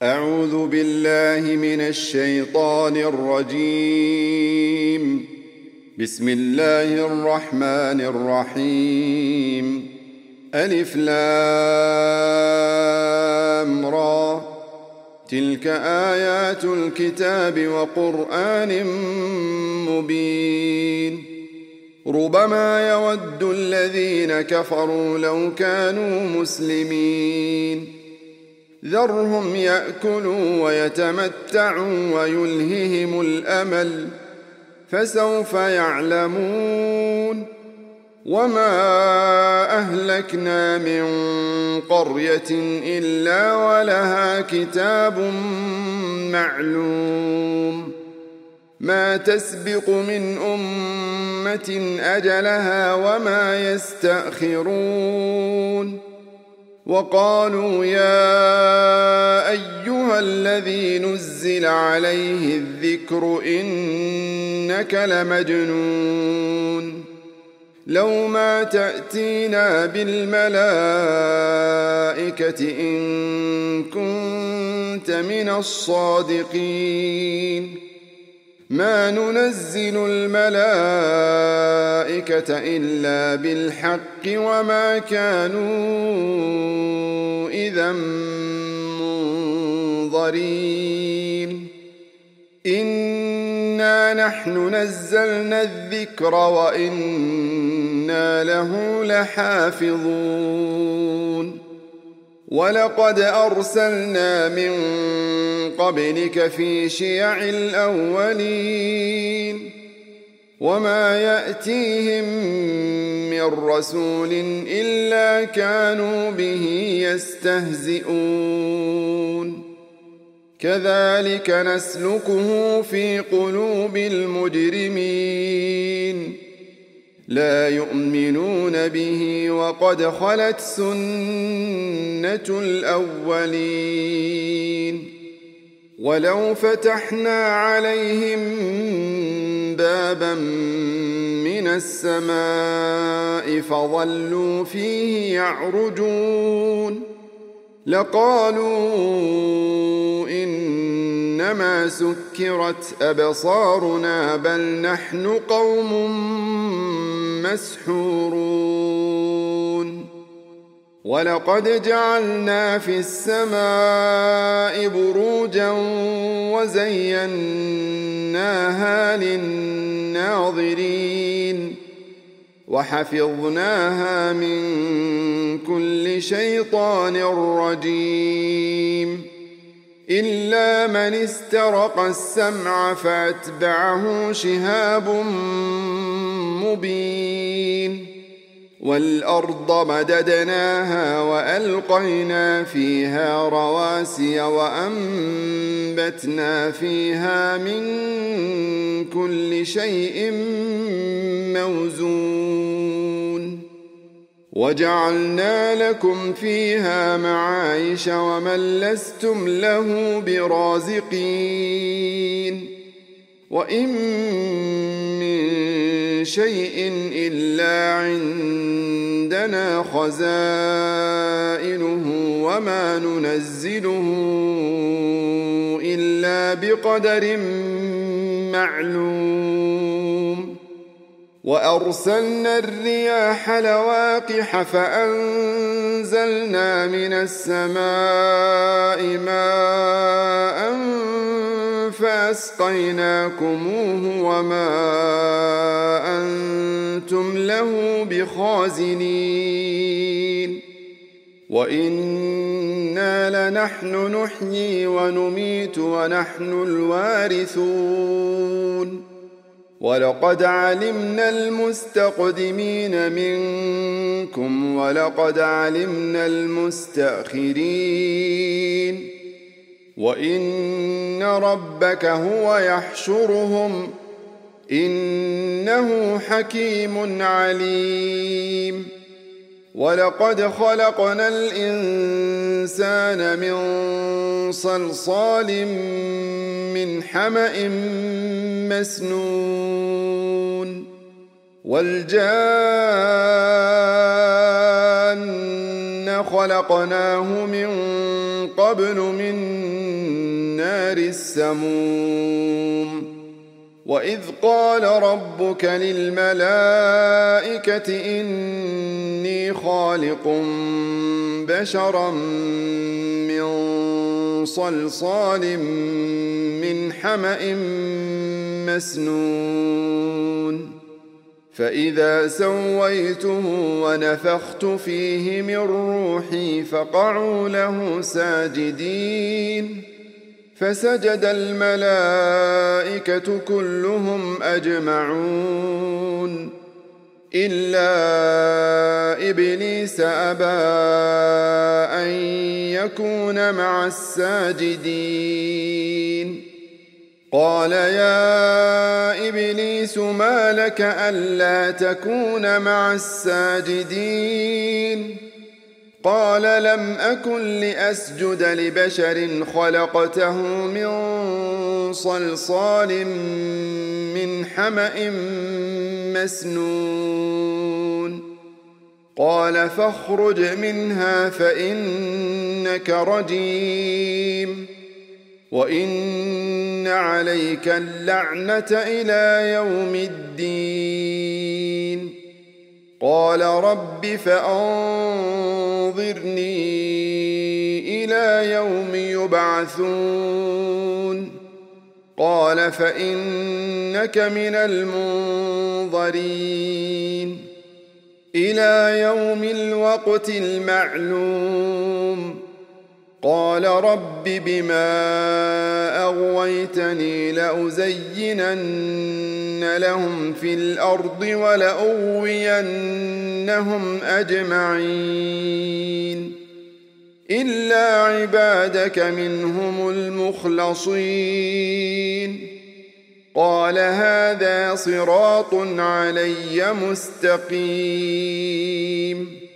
أعوذ بالله من الشيطان الرجيم. بسم الله الرحمن الرحيم. ألف لام را، تلك آيات الكتاب وقرآن مبين. ربما يود الذين كفروا لو كانوا مسلمين. ذرهم يأكلوا ويتمتعوا ويلههم الأمل، فسوف يعلمون. وما أهلكنا من قرية إلا ولها كتاب معلوم، ما تسبق من أمة أجلها وما يستأخرون. وقالوا يا أيها الذي نزل عليه الذكر إنك لمجنون، لو ما تأتينا بالملائكة إن كنت من الصادقين. ما ننزل الملائكة إلا بالحق وما كانوا إذا منظرين. إنا نحن نزلنا الذكر وإنا له لحافظون. ولقد أرسلنا من قبلك في شيع الأولين، وما يأتيهم من رسول إلا كانوا به يستهزئون. كذلك نسلكه في قلوب المجرمين، لا يؤمنون به وقد خلت سنة الأولين. ولو فتحنا عليهم بابا من السماء فظلوا فيه يعرجون لقالوا إنما سكرت أبصارنا بل نحن قوم مسحورون. ولقد جعلنا في السماء بروجا وزيناها للناظرين، وحفظناها من كل شيطان رجيم، إلا من استرق السمع فأتبعه شهاب مبين. والأرض مددناها وألقينا فيها رواسي وأنبتنا فيها من كل شيء موزون. وجعلنا لكم فيها معايش ومن لستم له برازقين. وإن من شيء إلا عندنا خزائنه وما ننزله إلا بقدر معلوم. وأرسلنا الرياح لواقح فأنزلنا من السماء ماء فأسقيناكموه وما أنتم له بخازنين. وإنا لنحن نحيي ونميت ونحن الوارثون. ولقد علمنا المستقدمين منكم ولقد علمنا المستأخرين. وإن ربك هو يحشرهم إنه حكيم عليم. ولقد خلقنا الإنسان من صلصال من حمأ مسنون. والجان خلقناه من قبل من نار السموم وإذ قال ربك للملائكة إني خالق بشرا من صلصال من حمأ مسنون فإذا سويته ونفخت فيه من روحي فقعوا له ساجدين فسجد الملائكة كلهم أجمعون إلا إبليس أبى أن يكون مع الساجدين قال يا إبليس ما لك ألا تكون مع الساجدين قال لم أكن لأسجد لبشر خلقته من صلصال من حمأ مسنون قال فاخرج منها فإنك رجيم وإن عليك اللعنة إلى يوم الدين قال رب فأنظرني إلى يوم يبعثون قال فإنك من المنظرين إلى يوم الوقت المعلوم قال رب بما أغويتني لأزينن لهم في الأرض ولأغوينهم أجمعين إلا عبادك منهم المخلصين قال هذا صراط علي مستقيم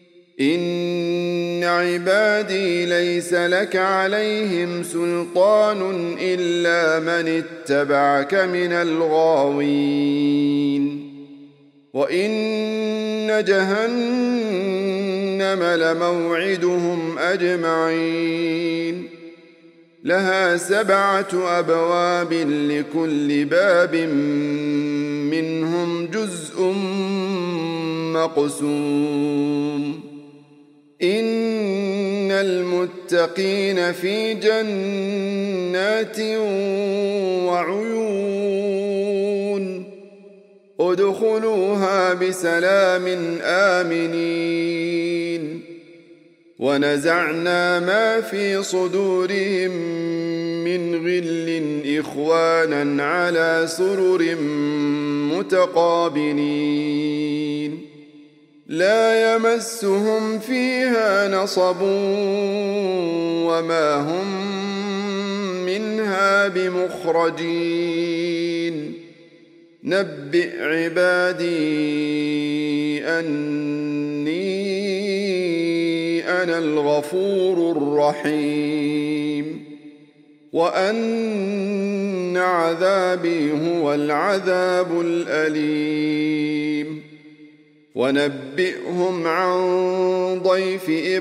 إن عبادي ليس لك عليهم سلطان إلا من اتبعك من الغاوين وإن جهنم لموعدهم أجمعين لها 7 أبواب لكل باب منهم جزء مقسوم إن المتقين في جنات وعيون ادخلوها بسلام آمنين ونزعنا ما في صدورهم من غل إخوانا على سرر متقابلين لا يمسهم فيها نصب وما هم منها بمخرجين نبئ عبادي أني أنا الغفور الرحيم وأن عذابي هو العذاب الأليم ونبئهم عن ضيف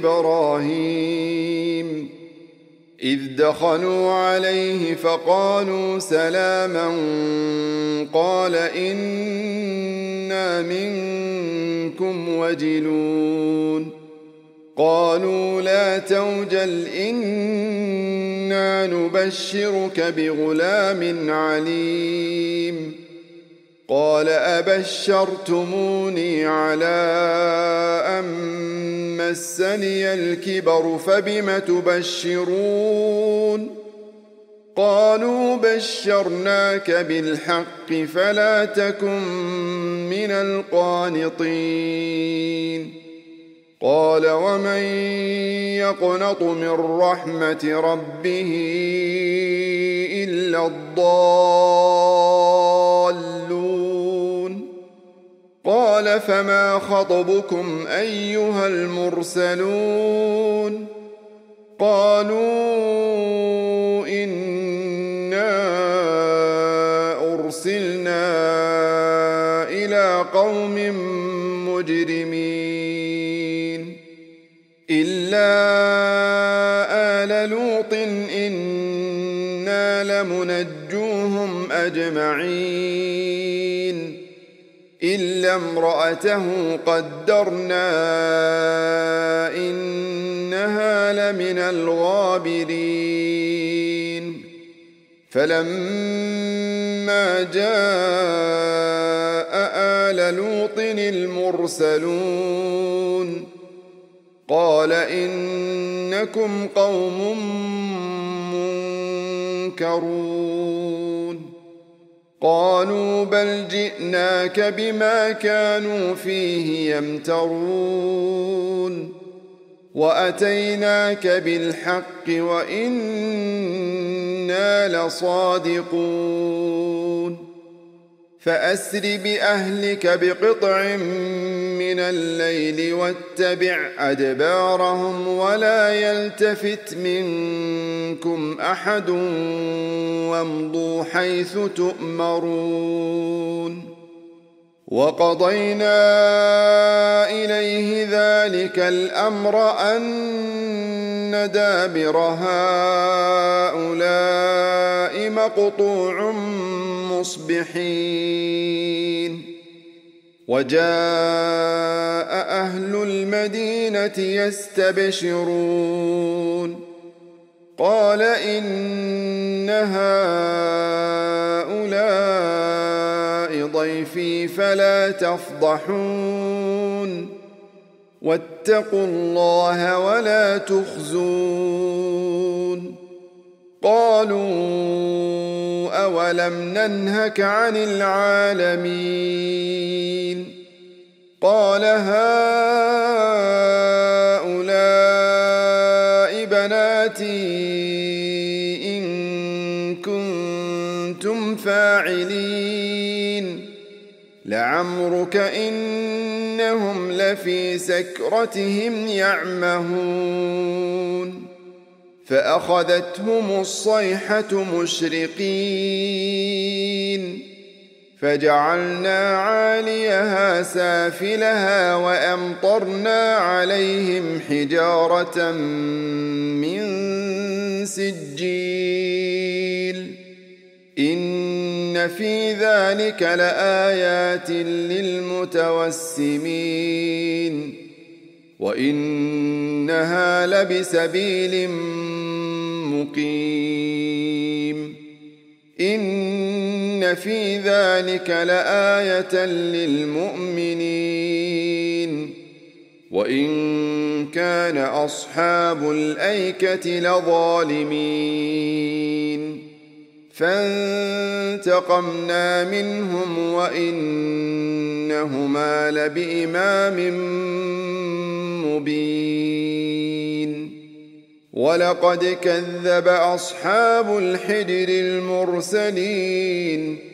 إبراهيم إذ دخلوا عليه فقالوا سلاما قال إنا منكم وجلون قالوا لا توجل إنا نبشرك بغلام عليم قال أبشرتموني على أن مسني الكبر فبم تبشرون قالوا بشرناك بالحق فلا تكن من القانطين قال ومن يقنط من رحمة ربه إلا الضالون قال فما خطبكم أيها المرسلون قالوا إنا أرسلنا إلى قوم مجرمين إلا إنا لمنجوهم أجمعين إلا امرأته قدرنا إنها لمن الغابرين فلما جاء آل لوط المرسلون قال إنكم قوم منكرون قالوا بل جئناك بما كانوا فيه يمترون وأتيناك بالحق وإنا لصادقون فأسر بأهلك بقطع من الليل واتبع أدبارهم ولا يلتفت منكم أحد وامضوا حيث تؤمرون وقضينا إليه ذلك الأمر أن دابر هؤلاء مقطوع مصبحين وجاء أهل المدينة يستبشرون قال إن هؤلاء ضيفي فلا تفضحون واتقوا الله ولا تخزون قالوا أولم ننهك عن العالمين قال هؤلاء بناتي إن كنتم فاعلين لعمرك إنهم لفي سكرتهم يعمهون فأخذتهم الصيحة مشرقين فجعلنا عاليها سافلها وأمطرنا عليهم حجارة من سجيل إن في ذلك لآيات للمتوسمين وإنها لبسبيل مقيم إن في ذلك لآية للمؤمنين وإن كان أصحاب الأيكة لظالمين فانتقمنا منهم وإنهما لبإمام مبين ولقد كذب أصحاب الحجر المرسلين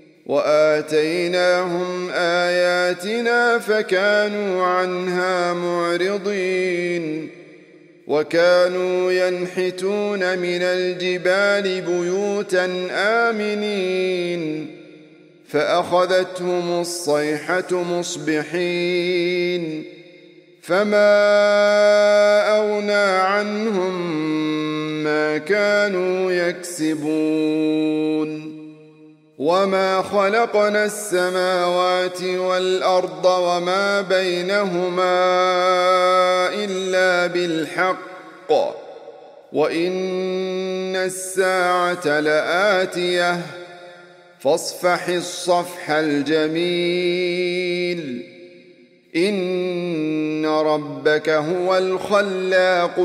وآتيناهم آياتنا فكانوا عنها معرضين وكانوا ينحتون من الجبال بيوتا آمنين فأخذتهم الصيحة مصبحين فما أغنى عنهم ما كانوا يكسبون وما خلقنا السماوات والأرض وما بينهما إلا بالحق وإن الساعة لآتية فاصفح الصفح الجميل إن ربك هو الخلاق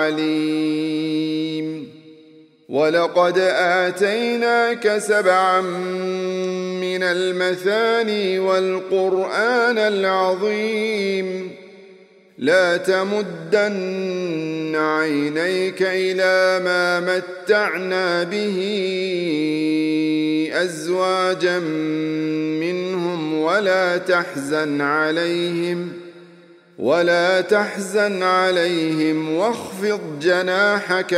العليم ولقد آتيناك 7 من المثاني والقرآن العظيم لا تمدن عينيك إلى ما متعنا به أزواجا منهم ولا تحزن عليهم واخفض جناحك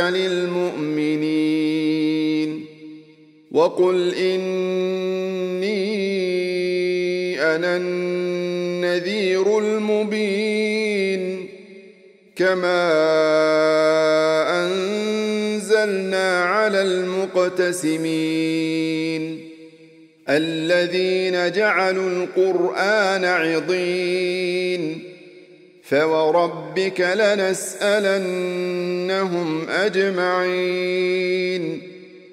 للمؤمنين وقل إني أنا النذير المبين كما أنزلنا نزلنا على المقتسمين الذين جعلوا القرآن عضين فوربك لنسألنهم أجمعين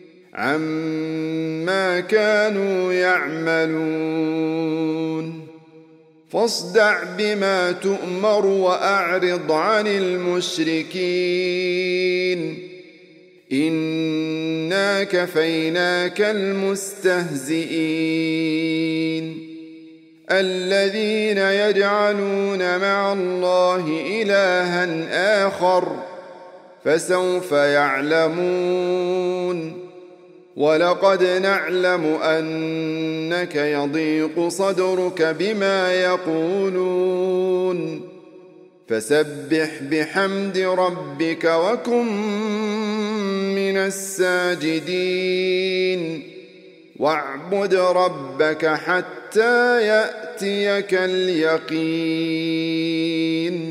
عما كانوا يعملون فاصدع بما تؤمر وأعرض عن المشركين إنا كفيناك المستهزئين الذين يجعلون مع الله إلها آخر فسوف يعلمون ولقد نعلم أنك يضيق صدرك بما يقولون فسبح بحمد ربك وكن من الساجدين واعبد ربك حتى يأتيك اليقين